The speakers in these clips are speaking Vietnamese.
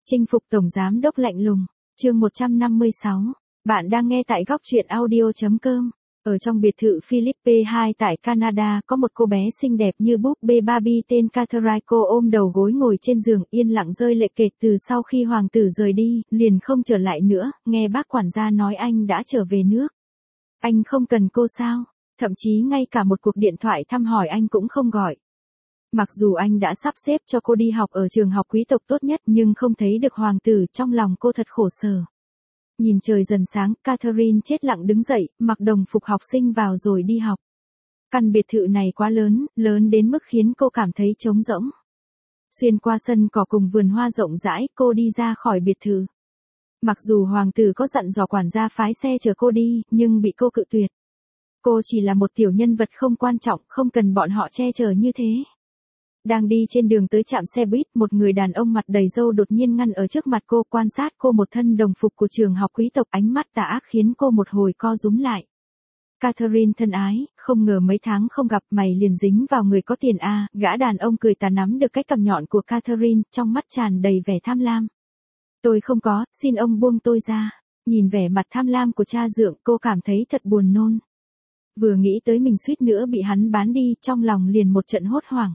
Chinh phục tổng giám đốc lạnh lùng, chương 156. Bạn đang nghe tại góc truyện audio.com. Ở trong biệt thự Philippe 2 tại Canada có một cô bé xinh đẹp như búp bê Barbie tên Catherine. Cô ôm đầu gối ngồi trên giường yên lặng rơi lệ kể từ sau khi hoàng tử rời đi, liền không trở lại nữa, nghe bác quản gia nói anh đã trở về nước. Anh không cần cô sao? Thậm chí ngay cả một cuộc điện thoại thăm hỏi anh cũng không gọi. Mặc dù anh đã sắp xếp cho cô đi học ở trường học quý tộc tốt nhất nhưng không thấy được hoàng tử, trong lòng cô thật khổ sở. Nhìn trời dần sáng, Catherine chết lặng đứng dậy, mặc đồng phục học sinh vào rồi đi học. Căn biệt thự này quá lớn, lớn đến mức khiến cô cảm thấy trống rỗng. Xuyên qua sân cỏ cùng vườn hoa rộng rãi, cô đi ra khỏi biệt thự. Mặc dù hoàng tử có dặn dò quản gia phái xe chở cô đi, nhưng bị cô cự tuyệt. Cô chỉ là một tiểu nhân vật không quan trọng, không cần bọn họ che chở như thế. Đang đi trên đường tới trạm xe buýt, một người đàn ông mặt đầy râu đột nhiên ngăn ở trước mặt cô, quan sát cô một thân đồng phục của trường học quý tộc, ánh mắt tà ác khiến cô một hồi co rúm lại. Catherine thân ái, không ngờ mấy tháng không gặp mày liền dính vào người có tiền à, gã đàn ông cười tà nắm được cái cằm nhọn của Catherine, trong mắt tràn đầy vẻ tham lam. Tôi không có, xin ông buông tôi ra. Nhìn vẻ mặt tham lam của cha dượng, cô cảm thấy thật buồn nôn. Vừa nghĩ tới mình suýt nữa bị hắn bán đi, trong lòng liền một trận hốt hoảng.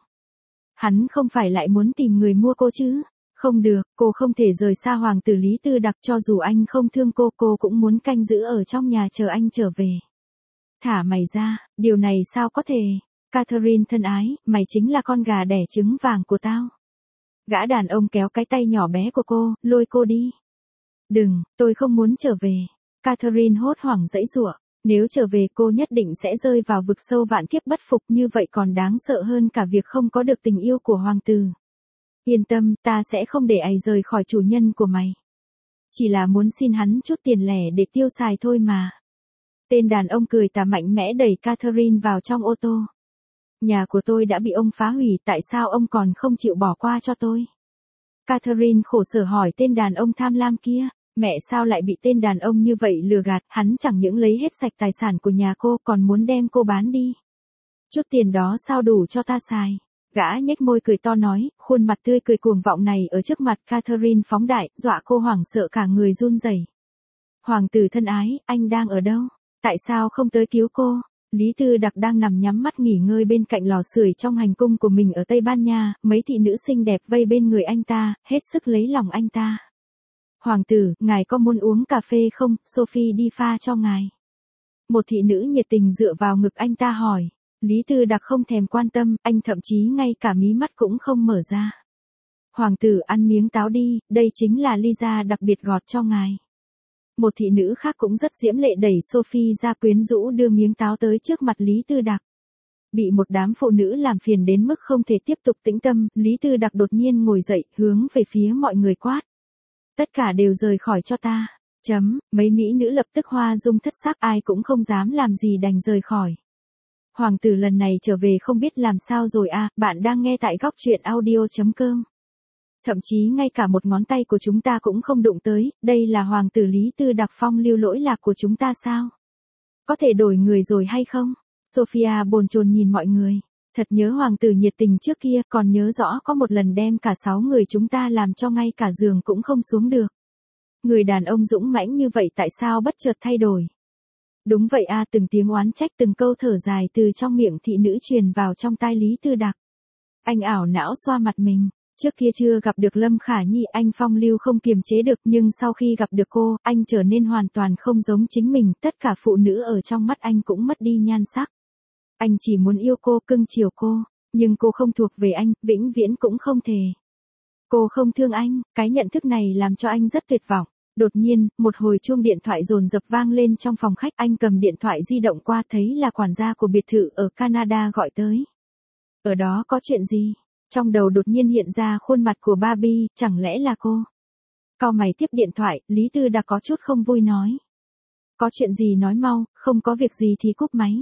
Hắn không phải lại muốn tìm người mua cô chứ? Không được, cô không thể rời xa hoàng tử Lý Tư Đặc, cho dù anh không thương cô cũng muốn canh giữ ở trong nhà chờ anh trở về. Thả mày ra, điều này sao có thể? Catherine thân ái, mày chính là con gà đẻ trứng vàng của tao. Gã đàn ông kéo cái tay nhỏ bé của cô, lôi cô đi. Đừng, tôi không muốn trở về. Catherine hốt hoảng giãy giụa. Nếu trở về cô nhất định sẽ rơi vào vực sâu vạn kiếp bất phục, như vậy còn đáng sợ hơn cả việc không có được tình yêu của hoàng tử. Yên tâm, ta sẽ không để ai rời khỏi chủ nhân của mày. Chỉ là muốn xin hắn chút tiền lẻ để tiêu xài thôi mà. Tên đàn ông cười tà mạnh mẽ đẩy Catherine vào trong ô tô. Nhà của tôi đã bị ông phá hủy, tại sao ông còn không chịu bỏ qua cho tôi? Catherine khổ sở hỏi tên đàn ông tham lam kia. Mẹ sao lại bị tên đàn ông như vậy lừa gạt, hắn chẳng những lấy hết sạch tài sản của nhà cô còn muốn đem cô bán đi. Chút tiền đó sao đủ cho ta xài? Gã nhếch môi cười to nói, khuôn mặt tươi cười cuồng vọng này ở trước mặt Catherine phóng đại, dọa cô hoảng sợ cả người run rẩy. Hoàng tử thân ái, anh đang ở đâu? Tại sao không tới cứu cô? Lý Tư Đặc đang nằm nhắm mắt nghỉ ngơi bên cạnh lò sưởi trong hành cung của mình ở Tây Ban Nha, mấy thị nữ xinh đẹp vây bên người anh ta, hết sức lấy lòng anh ta. Hoàng tử, ngài có muốn uống cà phê không? Sophie đi pha cho ngài. Một thị nữ nhiệt tình dựa vào ngực anh ta hỏi. Lý Tư Đặc không thèm quan tâm, anh thậm chí ngay cả mí mắt cũng không mở ra. Hoàng tử ăn miếng táo đi, đây chính là ly ra đặc biệt gọt cho ngài. Một thị nữ khác cũng rất diễm lệ đẩy Sophie ra, quyến rũ đưa miếng táo tới trước mặt Lý Tư Đặc. Bị một đám phụ nữ làm phiền đến mức không thể tiếp tục tĩnh tâm, Lý Tư Đặc đột nhiên ngồi dậy, hướng về phía mọi người quát. Tất cả đều rời khỏi cho ta. Mấy mỹ nữ lập tức hoa dung thất sắc, ai cũng không dám làm gì đành rời khỏi. Hoàng tử lần này trở về không biết làm sao rồi à, bạn đang nghe tại góc truyện audio.com. Thậm chí ngay cả một ngón tay của chúng ta cũng không đụng tới, đây là hoàng tử Lý Tư Đặc phong lưu lỗi lạc của chúng ta sao? Có thể đổi người rồi hay không? Sophia bồn chồn nhìn mọi người. Thật nhớ hoàng tử nhiệt tình trước kia, còn nhớ rõ có một lần đem cả 6 người chúng ta làm cho ngay cả giường cũng không xuống được. Người đàn ông dũng mãnh như vậy tại sao bất chợt thay đổi? Đúng vậy à, từng tiếng oán trách, từng câu thở dài từ trong miệng thị nữ truyền vào trong tai Lý Tư Đặc. Anh ảo não xoa mặt mình. Trước kia chưa gặp được Lâm Khả Nhi, anh phong lưu không kiềm chế được, nhưng sau khi gặp được cô, anh trở nên hoàn toàn không giống chính mình, tất cả phụ nữ ở trong mắt anh cũng mất đi nhan sắc. Anh chỉ muốn yêu cô, cưng chiều cô, nhưng cô không thuộc về anh, vĩnh viễn cũng không thể. Cô không thương anh, cái nhận thức này làm cho anh rất tuyệt vọng. Đột nhiên, một hồi chuông điện thoại dồn dập vang lên trong phòng khách, anh cầm điện thoại di động qua thấy là quản gia của biệt thự ở Canada gọi tới. Ở đó có chuyện gì? Trong đầu đột nhiên hiện ra khuôn mặt của Barbie, chẳng lẽ là cô? Cau mày tiếp điện thoại, Lý Tư đã có chút không vui nói. Có chuyện gì nói mau, không có việc gì thì cúp máy.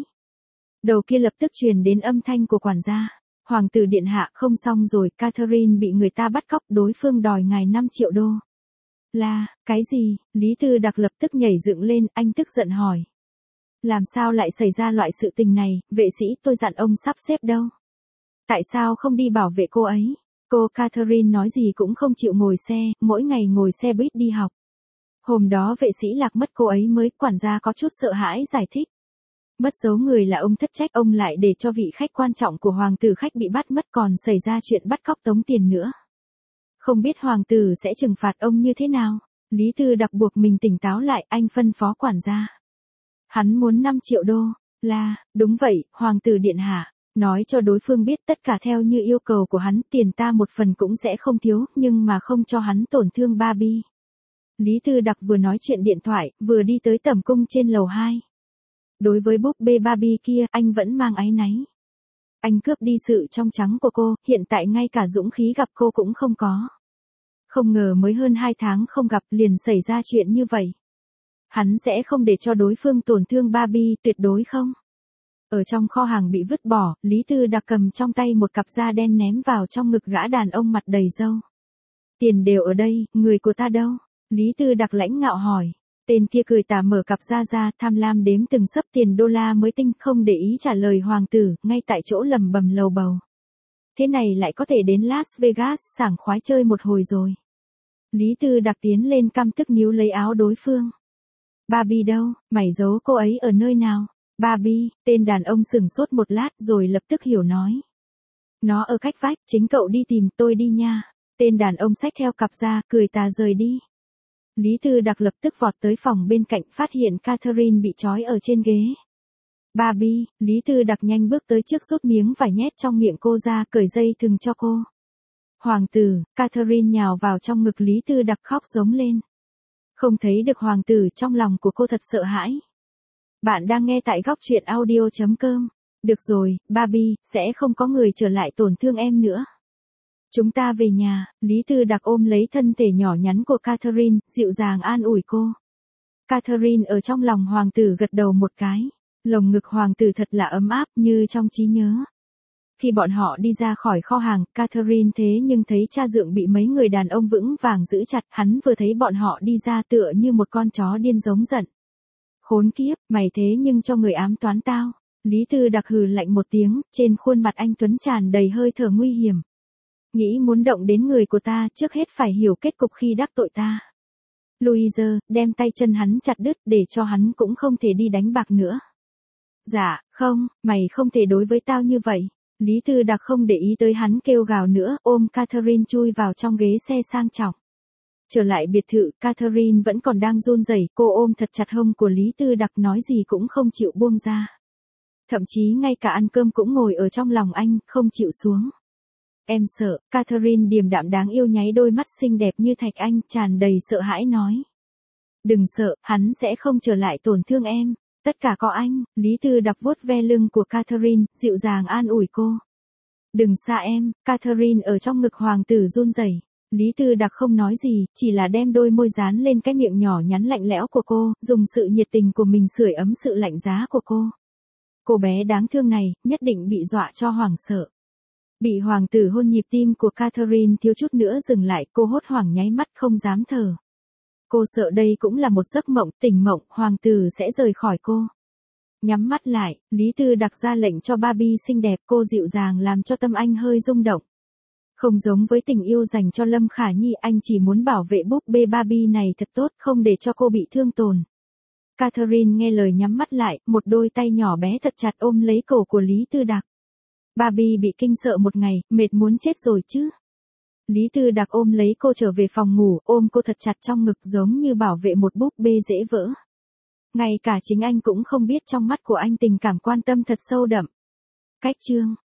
Đầu kia lập tức truyền đến âm thanh của quản gia. Hoàng tử điện hạ, không xong rồi, Catherine bị người ta bắt cóc, đối phương đòi ngài 5 triệu đô. Là, cái gì? Lý Tư Đặc lập tức nhảy dựng lên, anh tức giận hỏi. Làm sao lại xảy ra loại sự tình này, vệ sĩ tôi dặn ông sắp xếp đâu? Tại sao không đi bảo vệ cô ấy? Cô Catherine nói gì cũng không chịu ngồi xe, mỗi ngày ngồi xe buýt đi học. Hôm đó vệ sĩ lạc mất cô ấy mới, quản gia có chút sợ hãi giải thích. Mất dấu người là ông thất trách, ông lại để cho vị khách quan trọng của hoàng tử khách bị bắt mất, còn xảy ra chuyện bắt cóc tống tiền nữa. Không biết hoàng tử sẽ trừng phạt ông như thế nào. Lý Tư Đặc buộc mình tỉnh táo lại, anh phân phó quản gia. Hắn muốn 5 triệu đô, là, đúng vậy, hoàng tử điện hạ. Nói cho đối phương biết tất cả theo như yêu cầu của hắn, tiền ta một phần cũng sẽ không thiếu, nhưng mà không cho hắn tổn thương Barbie. Lý Tư Đặc vừa nói chuyện điện thoại, vừa đi tới tẩm cung trên lầu 2. Đối với búp bê Barbie kia, anh vẫn mang áy náy. Anh cướp đi sự trong trắng của cô, hiện tại ngay cả dũng khí gặp cô cũng không có. Không ngờ mới hơn 2 tháng không gặp liền xảy ra chuyện như vậy. Hắn sẽ không để cho đối phương tổn thương Barbie, tuyệt đối không. Ở trong kho hàng bị vứt bỏ, Lý Tư Đặc cầm trong tay một cặp da đen ném vào trong ngực gã đàn ông mặt đầy râu. Tiền đều ở đây, người của ta đâu? Lý Tư Đặc lãnh ngạo hỏi. Tên kia cười tà mở cặp da ra, tham lam đếm từng xấp tiền đô la mới tinh, không để ý trả lời hoàng tử, ngay tại chỗ lầm bầm lầu bầu. Thế này lại có thể đến Las Vegas sảng khoái chơi một hồi rồi. Lý Tư Đặc tiến lên căm tức níu lấy áo đối phương. Barbie đâu, mày giấu cô ấy ở nơi nào? Barbie, tên đàn ông sửng sốt một lát rồi lập tức hiểu nói. Nó ở cách vách, chính cậu đi tìm, tôi đi nha. Tên đàn ông xách theo cặp da, cười tà rời đi. Lý Tư Đặc lập tức vọt tới phòng bên cạnh, phát hiện Catherine bị trói ở trên ghế. Barbie, Lý Tư Đặc nhanh bước tới trước rút miếng vải nhét trong miệng cô ra, cởi dây thừng cho cô. Hoàng tử, Catherine nhào vào trong ngực Lý Tư Đặc khóc giống lên. Không thấy được hoàng tử, trong lòng của cô thật sợ hãi. Bạn đang nghe tại góc truyện audio.com. Được rồi, Barbie, sẽ không có người trở lại tổn thương em nữa. Chúng ta về nhà. Lý Tư Đặc ôm lấy thân thể nhỏ nhắn của Catherine, dịu dàng an ủi cô. Catherine ở trong lòng hoàng tử gật đầu một cái. Lồng ngực hoàng tử thật là ấm áp như trong trí nhớ. Khi bọn họ đi ra khỏi kho hàng, Catherine thế nhưng thấy cha dượng bị mấy người đàn ông vững vàng giữ chặt, hắn vừa thấy bọn họ đi ra tựa như một con chó điên giống giận. Khốn kiếp, mày thế nhưng cho người ám toán tao. Lý Tư Đặc hừ lạnh một tiếng, trên khuôn mặt anh tuấn tràn đầy hơi thở nguy hiểm. Nghĩ muốn động đến người của ta, trước hết phải hiểu kết cục khi đắc tội ta. Louise, đem tay chân hắn chặt đứt để cho hắn cũng không thể đi đánh bạc nữa. Dạ, không, mày không thể đối với tao như vậy. Lý Tư Đặc không để ý tới hắn kêu gào nữa, ôm Catherine chui vào trong ghế xe sang trọng. Trở lại biệt thự, Catherine vẫn còn đang run rẩy, cô ôm thật chặt hông của Lý Tư Đặc nói gì cũng không chịu buông ra. Thậm chí ngay cả ăn cơm cũng ngồi ở trong lòng anh, không chịu xuống. Em sợ, Catherine điềm đạm đáng yêu nháy đôi mắt xinh đẹp như thạch anh, tràn đầy sợ hãi nói. Đừng sợ, hắn sẽ không trở lại tổn thương em. Tất cả có anh. Lý Tư Đặc vuốt ve lưng của Catherine, dịu dàng an ủi cô. Đừng xa em. Catherine ở trong ngực hoàng tử run rẩy. Lý Tư Đặc không nói gì, chỉ là đem đôi môi dán lên cái miệng nhỏ nhắn lạnh lẽo của cô, dùng sự nhiệt tình của mình sưởi ấm sự lạnh giá của cô. Cô bé đáng thương này, nhất định bị dọa cho hoảng sợ. Bị hoàng tử hôn nhịp tim của Catherine thiếu chút nữa dừng lại, cô hốt hoảng nháy mắt không dám thở. Cô sợ đây cũng là một giấc mộng, tỉnh mộng, hoàng tử sẽ rời khỏi cô. Nhắm mắt lại, Lý Tư Đặc ra lệnh cho Barbie xinh đẹp, cô dịu dàng làm cho tâm anh hơi rung động. Không giống với tình yêu dành cho Lâm Khả Nhi, anh chỉ muốn bảo vệ búp bê Barbie này thật tốt, không để cho cô bị thương tổn. Catherine nghe lời nhắm mắt lại, một đôi tay nhỏ bé thật chặt ôm lấy cổ của Lý Tư Đặc. Barbie bị kinh sợ một ngày, mệt muốn chết rồi chứ. Lý Tư Đặc ôm lấy cô trở về phòng ngủ, ôm cô thật chặt trong ngực giống như bảo vệ một búp bê dễ vỡ. Ngay cả chính anh cũng không biết trong mắt của anh tình cảm quan tâm thật sâu đậm. Cách chương